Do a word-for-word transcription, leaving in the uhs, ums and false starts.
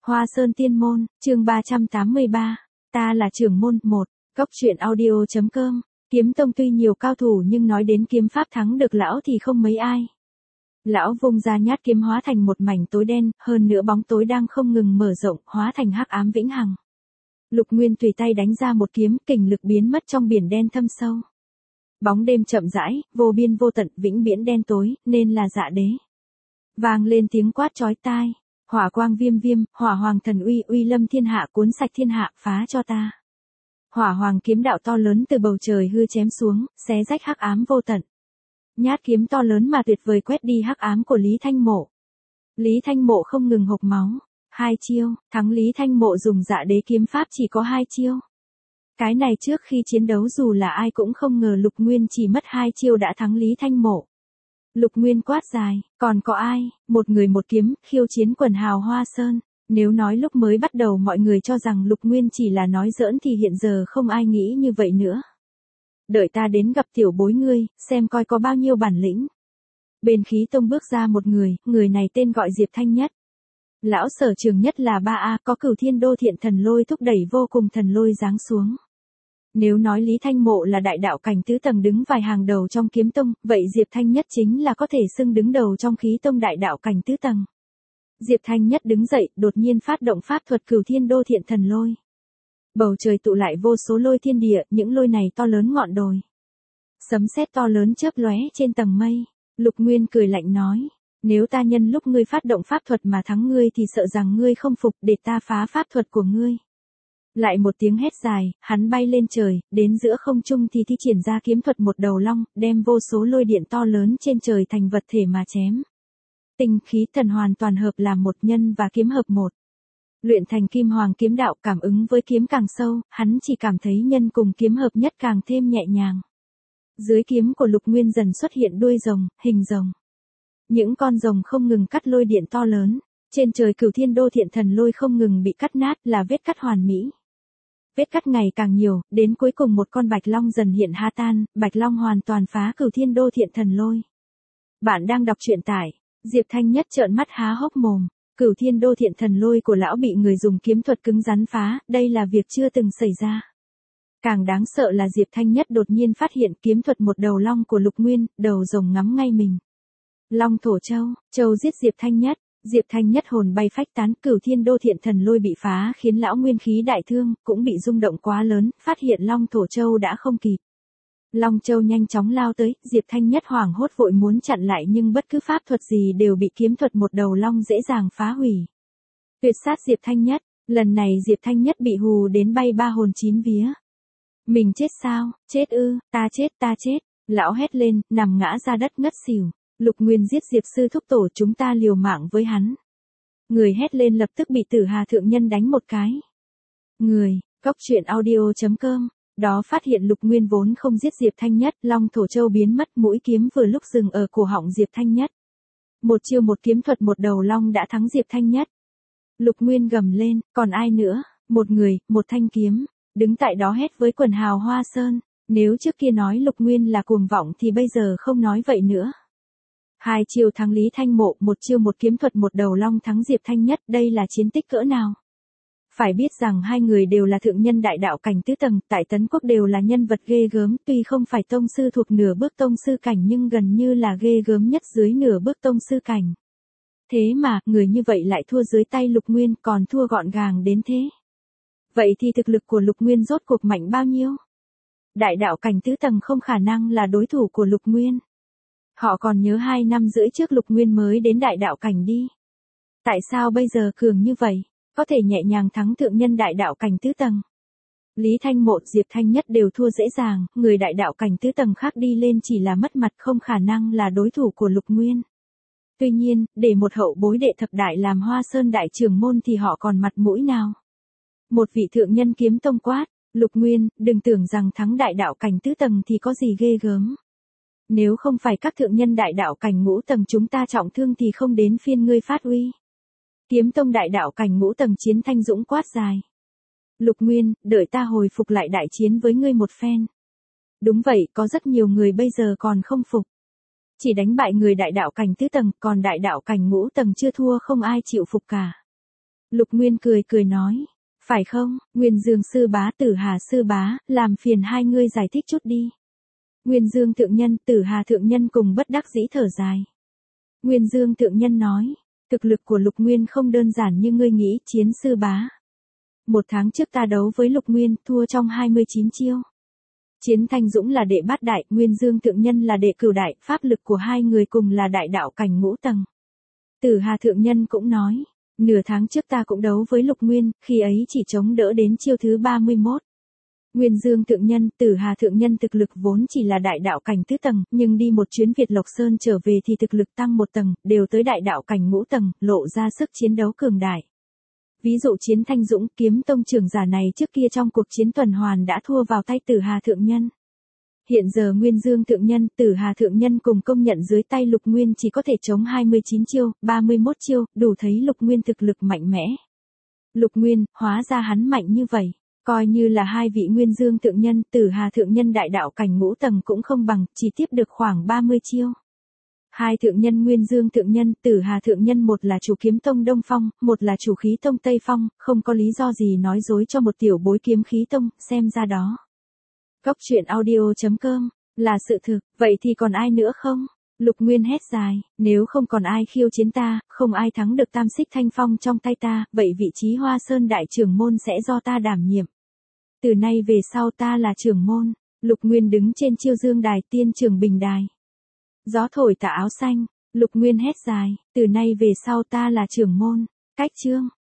Hoa Sơn Tiên Môn, chương ba trăm tám mươi ba, ta là trưởng môn, một, Cốc truyện audio chấm com, kiếm tông tuy nhiều cao thủ nhưng nói đến kiếm pháp thắng được lão thì không mấy ai. Lão vung ra nhát kiếm hóa thành một mảnh tối đen, hơn nữa bóng tối đang không ngừng mở rộng, hóa thành hắc ám vĩnh hằng. Lục Nguyên tùy tay đánh ra một kiếm, kình lực biến mất trong biển đen thâm sâu. Bóng đêm chậm rãi, vô biên vô tận, vĩnh viễn đen tối, nên là Dạ Đế. Vang lên tiếng quát chói tai. Hỏa quang viêm viêm, hỏa hoàng thần uy uy lâm thiên hạ, cuốn sạch thiên hạ, phá cho ta. Hỏa hoàng kiếm đạo to lớn từ bầu trời hư chém xuống, xé rách hắc ám vô tận. Nhát kiếm to lớn mà tuyệt vời quét đi hắc ám của Lý Thanh Mộ. Lý Thanh Mộ không ngừng hộc máu. Hai chiêu, thắng Lý Thanh Mộ dùng Dạ Đế kiếm pháp chỉ có hai chiêu. Cái này trước khi chiến đấu dù là ai cũng không ngờ Lục Nguyên chỉ mất hai chiêu đã thắng Lý Thanh Mộ. Lục Nguyên quát dài, còn có ai, một người một kiếm, khiêu chiến quần hào Hoa Sơn. Nếu nói lúc mới bắt đầu mọi người cho rằng Lục Nguyên chỉ là nói giỡn thì hiện giờ không ai nghĩ như vậy nữa. Đợi ta đến gặp tiểu bối ngươi, xem coi có bao nhiêu bản lĩnh. Bên khí tông bước ra một người, người này tên gọi Diệp Thanh Nhất. Lão sở trường nhất là ba A, có Cửu Thiên Đô Thiện Thần Lôi thúc đẩy vô cùng thần lôi giáng xuống. Nếu nói Lý Thanh Mộ là đại đạo cảnh tứ tầng đứng vài hàng đầu trong kiếm tông, vậy Diệp Thanh Nhất chính là có thể xưng đứng đầu trong khí tông đại đạo cảnh tứ tầng. Diệp Thanh Nhất đứng dậy, đột nhiên phát động pháp thuật Cửu Thiên Đô Thiện Thần Lôi. Bầu trời tụ lại vô số lôi thiên địa, những lôi này to lớn ngọn đồi. Sấm sét to lớn chớp lóe trên tầng mây. Lục Nguyên cười lạnh nói, nếu ta nhân lúc ngươi phát động pháp thuật mà thắng ngươi thì sợ rằng ngươi không phục, để ta phá pháp thuật của ngươi. Lại một tiếng hét dài, hắn bay lên trời, đến giữa không trung thì thi triển ra kiếm thuật một đầu long, đem vô số lôi điện to lớn trên trời thành vật thể mà chém. Tinh khí thần hoàn toàn hợp làm một, nhân và kiếm hợp một. Luyện thành Kim Hoàng kiếm đạo, cảm ứng với kiếm càng sâu, hắn chỉ cảm thấy nhân cùng kiếm hợp nhất càng thêm nhẹ nhàng. Dưới kiếm của Lục Nguyên dần xuất hiện đuôi rồng, hình rồng. Những con rồng không ngừng cắt lôi điện to lớn, trên trời Cửu Thiên Đô Thiện Thần Lôi không ngừng bị cắt nát, là vết cắt hoàn mỹ. Vết cắt ngày càng nhiều, đến cuối cùng một con bạch long dần hiện ha tan, bạch long hoàn toàn phá Cửu Thiên Đô Thiện Thần Lôi. Bạn đang đọc truyện tải, Diệp Thanh Nhất trợn mắt há hốc mồm, Cửu Thiên Đô Thiện Thần Lôi của lão bị người dùng kiếm thuật cứng rắn phá, đây là việc chưa từng xảy ra. Càng đáng sợ là Diệp Thanh Nhất đột nhiên phát hiện kiếm thuật một đầu long của Lục Nguyên, đầu rồng ngắm ngay mình. Long thổ châu, châu giết Diệp Thanh Nhất. Diệp Thanh Nhất hồn bay phách tán, Cửu Thiên Đô Thiện Thần Lôi bị phá khiến lão nguyên khí đại thương, cũng bị rung động quá lớn, phát hiện Long Thổ Châu đã không kịp. Long Châu nhanh chóng lao tới, Diệp Thanh Nhất hoảng hốt vội muốn chặn lại nhưng bất cứ pháp thuật gì đều bị kiếm thuật một đầu long dễ dàng phá hủy. Tuyệt sát Diệp Thanh Nhất, lần này Diệp Thanh Nhất bị hù đến bay ba hồn chín vía. Mình chết sao, chết ư, ta chết, ta chết, lão hét lên, nằm ngã ra đất ngất xỉu. Lục Nguyên giết Diệp sư thúc tổ, chúng ta liều mạng với hắn. Người hét lên lập tức bị Tử Hà thượng nhân đánh một cái. Người, Cốc truyện audio chấm com, đó phát hiện Lục Nguyên vốn không giết Diệp Thanh Nhất, Long Thổ Châu biến mất, mũi kiếm vừa lúc dừng ở cổ họng Diệp Thanh Nhất. Một chiêu một kiếm thuật một đầu long đã thắng Diệp Thanh Nhất. Lục Nguyên gầm lên, còn ai nữa, một người, một thanh kiếm, đứng tại đó hét với quần hào Hoa Sơn, nếu trước kia nói Lục Nguyên là cuồng vọng thì bây giờ không nói vậy nữa. Hai chiêu thắng Lý Thanh Mộ, một chiêu một kiếm thuật một đầu long thắng Diệp Thanh Nhất, đây là chiến tích cỡ nào? Phải biết rằng hai người đều là thượng nhân đại đạo cảnh tứ tầng, tại Tấn Quốc đều là nhân vật ghê gớm, tuy không phải tông sư thuộc nửa bước tông sư cảnh nhưng gần như là ghê gớm nhất dưới nửa bước tông sư cảnh. Thế mà, người như vậy lại thua dưới tay Lục Nguyên, còn thua gọn gàng đến thế. Vậy thì thực lực của Lục Nguyên rốt cuộc mạnh bao nhiêu? Đại đạo cảnh tứ tầng không khả năng là đối thủ của Lục Nguyên. Họ còn nhớ hai năm rưỡi trước Lục Nguyên mới đến đại đạo cảnh đi. Tại sao bây giờ cường như vậy, có thể nhẹ nhàng thắng thượng nhân đại đạo cảnh tứ tầng? Lý Thanh Mộ, Diệp Thanh Nhất đều thua dễ dàng, người đại đạo cảnh tứ tầng khác đi lên chỉ là mất mặt, không khả năng là đối thủ của Lục Nguyên. Tuy nhiên, để một hậu bối đệ thập đại làm Hoa Sơn đại trưởng môn thì họ còn mặt mũi nào? Một vị thượng nhân kiếm tông quát, Lục Nguyên, đừng tưởng rằng thắng đại đạo cảnh tứ tầng thì có gì ghê gớm. Nếu không phải các thượng nhân đại đạo cảnh ngũ tầng chúng ta trọng thương thì không đến phiên ngươi phát uy. Kiếm tông đại đạo cảnh ngũ tầng chiến thanh dũng quát dài. Lục Nguyên, đợi ta hồi phục lại đại chiến với ngươi một phen. Đúng vậy, có rất nhiều người bây giờ còn không phục. Chỉ đánh bại người đại đạo cảnh tứ tầng, còn đại đạo cảnh ngũ tầng chưa thua không ai chịu phục cả. Lục Nguyên cười cười nói. Phải không, Nguyên Dương sư bá Tử Hà sư bá, làm phiền hai ngươi giải thích chút đi. Nguyên Dương thượng nhân, Tử Hà thượng nhân cùng bất đắc dĩ thở dài. Nguyên Dương thượng nhân nói, thực lực của Lục Nguyên không đơn giản như ngươi nghĩ, Chiến sư bá. Một tháng trước ta đấu với Lục Nguyên, thua trong hai mươi chín chiêu. Chiến Thanh Dũng là đệ bát đại, Nguyên Dương thượng nhân là đệ cửu đại, pháp lực của hai người cùng là đại đạo cảnh ngũ tầng. Tử Hà thượng nhân cũng nói, nửa tháng trước ta cũng đấu với Lục Nguyên, khi ấy chỉ chống đỡ đến chiêu thứ ba mươi mốt. Nguyên Dương thượng nhân, Tử Hà thượng nhân thực lực vốn chỉ là đại đạo cảnh tứ tầng, nhưng đi một chuyến Việt Lộc Sơn trở về thì thực lực tăng một tầng, đều tới đại đạo cảnh ngũ tầng, lộ ra sức chiến đấu cường đại. Ví dụ Chiến Thanh Dũng, kiếm tông trưởng giả này trước kia trong cuộc chiến tuần hoàn đã thua vào tay Tử Hà thượng nhân. Hiện giờ Nguyên Dương thượng nhân, Tử Hà thượng nhân cùng công nhận dưới tay Lục Nguyên chỉ có thể chống hai mươi chín chiêu, ba mươi mốt chiêu, đủ thấy Lục Nguyên thực lực mạnh mẽ. Lục Nguyên, hóa ra hắn mạnh như vậy, coi như là hai vị Nguyên Dương thượng nhân, Tử Hà thượng nhân đại đạo cảnh ngũ tầng cũng không bằng, chỉ tiếp được khoảng ba mươi chiêu. Hai thượng nhân Nguyên Dương thượng nhân, Tử Hà thượng nhân một là chủ kiếm tông Đông Phong, một là chủ khí tông Tây Phong, không có lý do gì nói dối cho một tiểu bối kiếm khí tông, xem ra đó. Góc truyện audio chấm com, là sự thực, vậy thì còn ai nữa không? Lục Nguyên hét dài, nếu không còn ai khiêu chiến ta, không ai thắng được tam xích thanh phong trong tay ta, vậy vị trí Hoa Sơn đại trưởng môn sẽ do ta đảm nhiệm. Từ nay về sau ta là trưởng môn. Lục Nguyên đứng trên chiêu dương đài, tiên trường bình đài. Gió thổi tà áo xanh, Lục Nguyên hét dài, từ nay về sau ta là trưởng môn. Cách chương